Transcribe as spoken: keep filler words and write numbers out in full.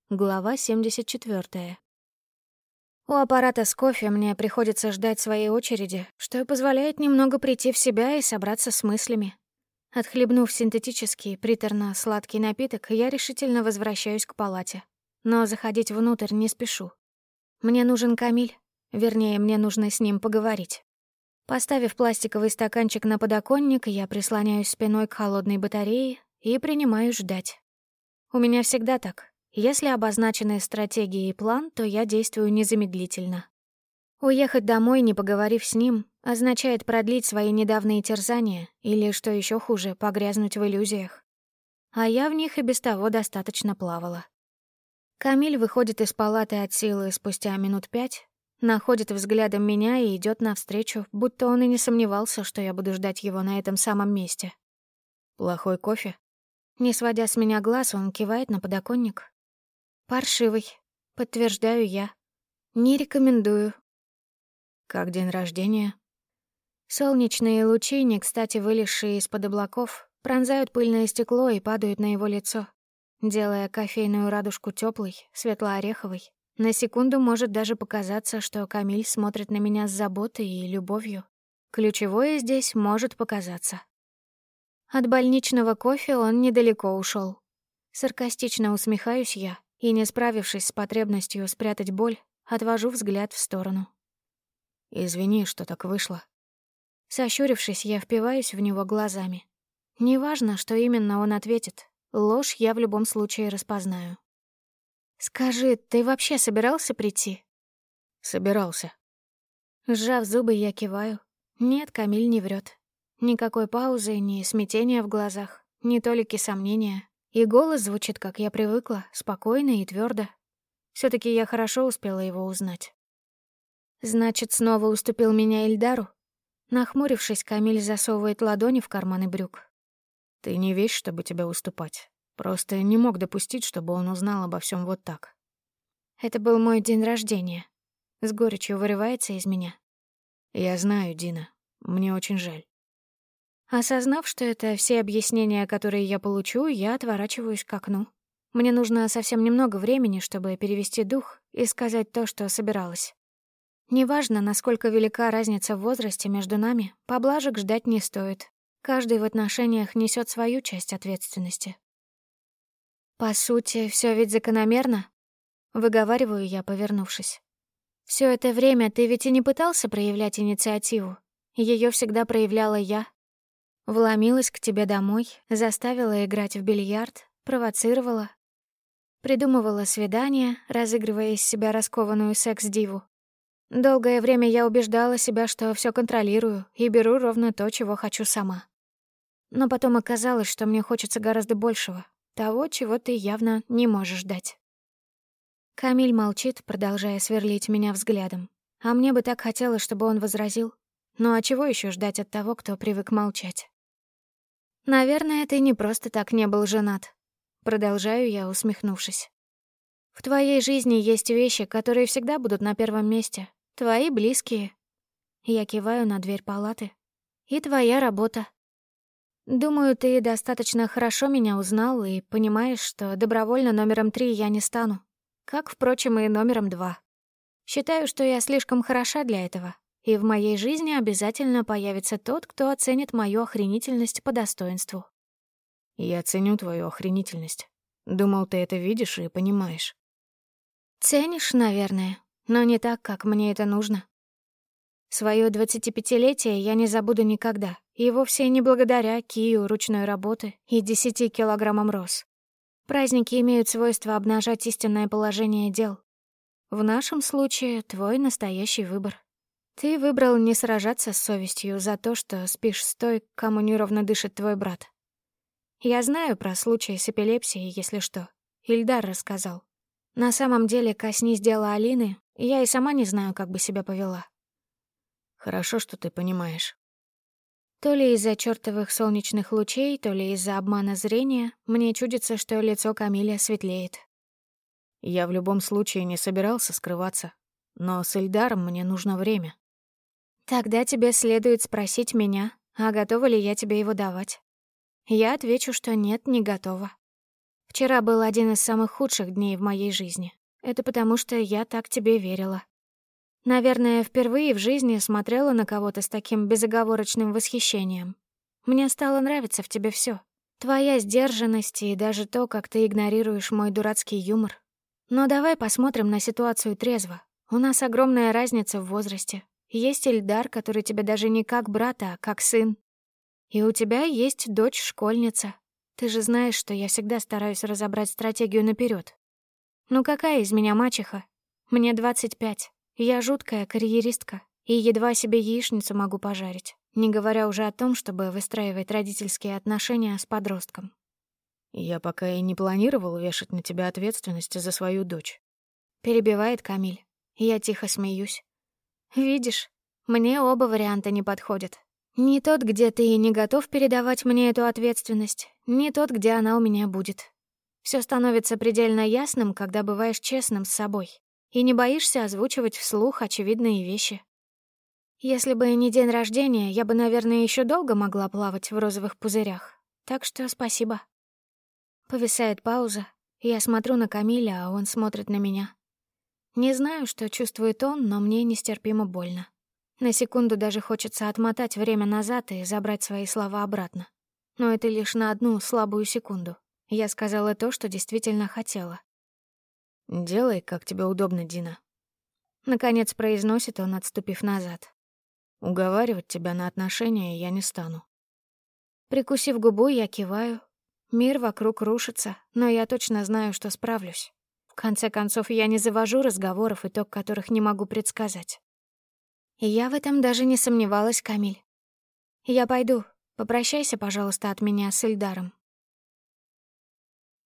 Глава семьдесят четвёртая. У аппарата с кофе мне приходится ждать своей очереди, что и позволяет немного прийти в себя и собраться с мыслями. Отхлебнув синтетический, приторно-сладкий напиток, я решительно возвращаюсь к палате. Но заходить внутрь не спешу. Мне нужен Камиль. Вернее, мне нужно с ним поговорить. Поставив пластиковый стаканчик на подоконник, я прислоняюсь спиной к холодной батарее и принимаю ждать. У меня всегда так. Если обозначены стратегия и план, то я действую незамедлительно. Уехать домой, не поговорив с ним, означает продлить свои недавние терзания или, что еще хуже, погрязнуть в иллюзиях. А я в них и без того достаточно плавала. Камиль выходит из палаты от силы спустя минут пять, находит взглядом меня и идет навстречу, будто он и не сомневался, что я буду ждать его на этом самом месте. «Плохой кофе?» Не сводя с меня глаз, он кивает на подоконник. «Паршивый», — подтверждаю я. «Не рекомендую». «Как день рождения?» Солнечные лучи, не кстати вылезшие из-под облаков, пронзают пыльное стекло и падают на его лицо, делая кофейную радужку тёплой, светло-ореховой. На секунду может даже показаться, что Камиль смотрит на меня с заботой и любовью. Ключевое здесь может показаться. От больничного кофе он недалеко ушёл. Саркастично усмехаюсь я и, не справившись с потребностью спрятать боль, отвожу взгляд в сторону. «Извини, что так вышло». Сощурившись, я впиваюсь в него глазами. Неважно, что именно он ответит, ложь я в любом случае распознаю. «Скажи, ты вообще собирался прийти?» «Собирался». Сжав зубы, я киваю. Нет, Камиль не врет. Никакой паузы, ни смятения в глазах, ни толики сомнения. И голос звучит, как я привыкла, спокойно и твердо. все таки я хорошо успела его узнать. «Значит, снова уступил меня Ильдару?» Нахмурившись, Камиль засовывает ладони в карманы брюк. «Ты не вещь, чтобы тебя уступать. Просто не мог допустить, чтобы он узнал обо всем вот так». «Это был мой день рождения». С горечью вырывается из меня. «Я знаю, Дина. Мне очень жаль». Осознав, что это все объяснения, которые я получу, я отворачиваюсь к окну. Мне нужно совсем немного времени, чтобы перевести дух и сказать то, что собиралась. Неважно, насколько велика разница в возрасте между нами, поблажек ждать не стоит. Каждый в отношениях несет свою часть ответственности. «По сути, все ведь закономерно», — выговариваю я, повернувшись. Все это время ты ведь и не пытался проявлять инициативу. Ее всегда проявляла я. Вломилась к тебе домой, заставила играть в бильярд, провоцировала. Придумывала свидания, разыгрывая из себя раскованную секс-диву. Долгое время я убеждала себя, что все контролирую и беру ровно то, чего хочу сама. Но потом оказалось, что мне хочется гораздо большего, того, чего ты явно не можешь дать. Камиль молчит, продолжая сверлить меня взглядом. А мне бы так хотелось, чтобы он возразил. Ну а чего еще ждать от того, кто привык молчать? «Наверное, ты не просто так не был женат», — продолжаю я, усмехнувшись. «В твоей жизни есть вещи, которые всегда будут на первом месте. Твои близкие». Я киваю на дверь палаты. «И твоя работа. Думаю, ты достаточно хорошо меня узнал и понимаешь, что добровольно номером три я не стану. Как, впрочем, и номером два. Считаю, что я слишком хороша для этого. И в моей жизни обязательно появится тот, кто оценит мою охренительность по достоинству». «Я ценю твою охренительность. Думал, ты это видишь и понимаешь». «Ценишь, наверное, но не так, как мне это нужно. Своё двадцатипятилетие я не забуду никогда, и вовсе не благодаря кию ручной работы и десяти килограммам роз. Праздники имеют свойство обнажать истинное положение дел. В нашем случае твой настоящий выбор. Ты выбрал не сражаться с совестью за то, что спишь с той, кому неровно дышит твой брат. Я знаю про случай с эпилепсией, если что. Ильдар рассказал. На самом деле, коснись дела Алины, я и сама не знаю, как бы себя повела». «Хорошо, что ты понимаешь». То ли из-за чёртовых солнечных лучей, то ли из-за обмана зрения, мне чудится, что лицо Камиля светлеет. «Я в любом случае не собирался скрываться, но с Ильдаром мне нужно время». «Тогда тебе следует спросить меня, а готова ли я тебе его давать. Я отвечу, что нет, не готова. В Вчера был один из самых худших дней в моей жизни. Это потому, что я так тебе верила. Наверное, впервые в жизни смотрела на кого-то с таким безоговорочным восхищением. Мне стало нравиться в тебе всё. Твоя сдержанность и даже то, как ты игнорируешь мой дурацкий юмор. Но давай посмотрим на ситуацию трезво. У нас огромная разница в возрасте. Есть Ильдар, который тебе даже не как брат, а как сын. И у тебя есть дочь-школьница. Ты же знаешь, что я всегда стараюсь разобрать стратегию наперёд. Ну какая из меня мачеха? Мне двадцать пять. Я жуткая карьеристка и едва себе яичницу могу пожарить, не говоря уже о том, чтобы выстраивать родительские отношения с подростком. Я пока и не планировал вешать на тебя ответственность за свою дочь. Перебивает Камиль. Я тихо смеюсь. Видишь, мне оба варианта не подходят. Не тот, где ты не готов передавать мне эту ответственность, не тот, где она у меня будет. Всё становится предельно ясным, когда бываешь честным с собой и не боишься озвучивать вслух очевидные вещи. Если бы не день рождения, я бы, наверное, ещё долго могла плавать в розовых пузырях. Так что спасибо. Повисает пауза. Я смотрю на Камиля, а он смотрит на меня. Не знаю, что чувствует он, но мне нестерпимо больно. На секунду даже хочется отмотать время назад и забрать свои слова обратно. Но это лишь на одну слабую секунду. Я сказала то, что действительно хотела. «Делай, как тебе удобно, Дина». Наконец произносит он, отступив назад. «Уговаривать тебя на отношения я не стану». Прикусив губу, я киваю. Мир вокруг рушится, но я точно знаю, что справлюсь. В конце концов, я не завожу разговоров, итог которых не могу предсказать. И я в этом даже не сомневалась, Камиль. Я пойду. Попрощайся, пожалуйста, от меня с Ильдаром.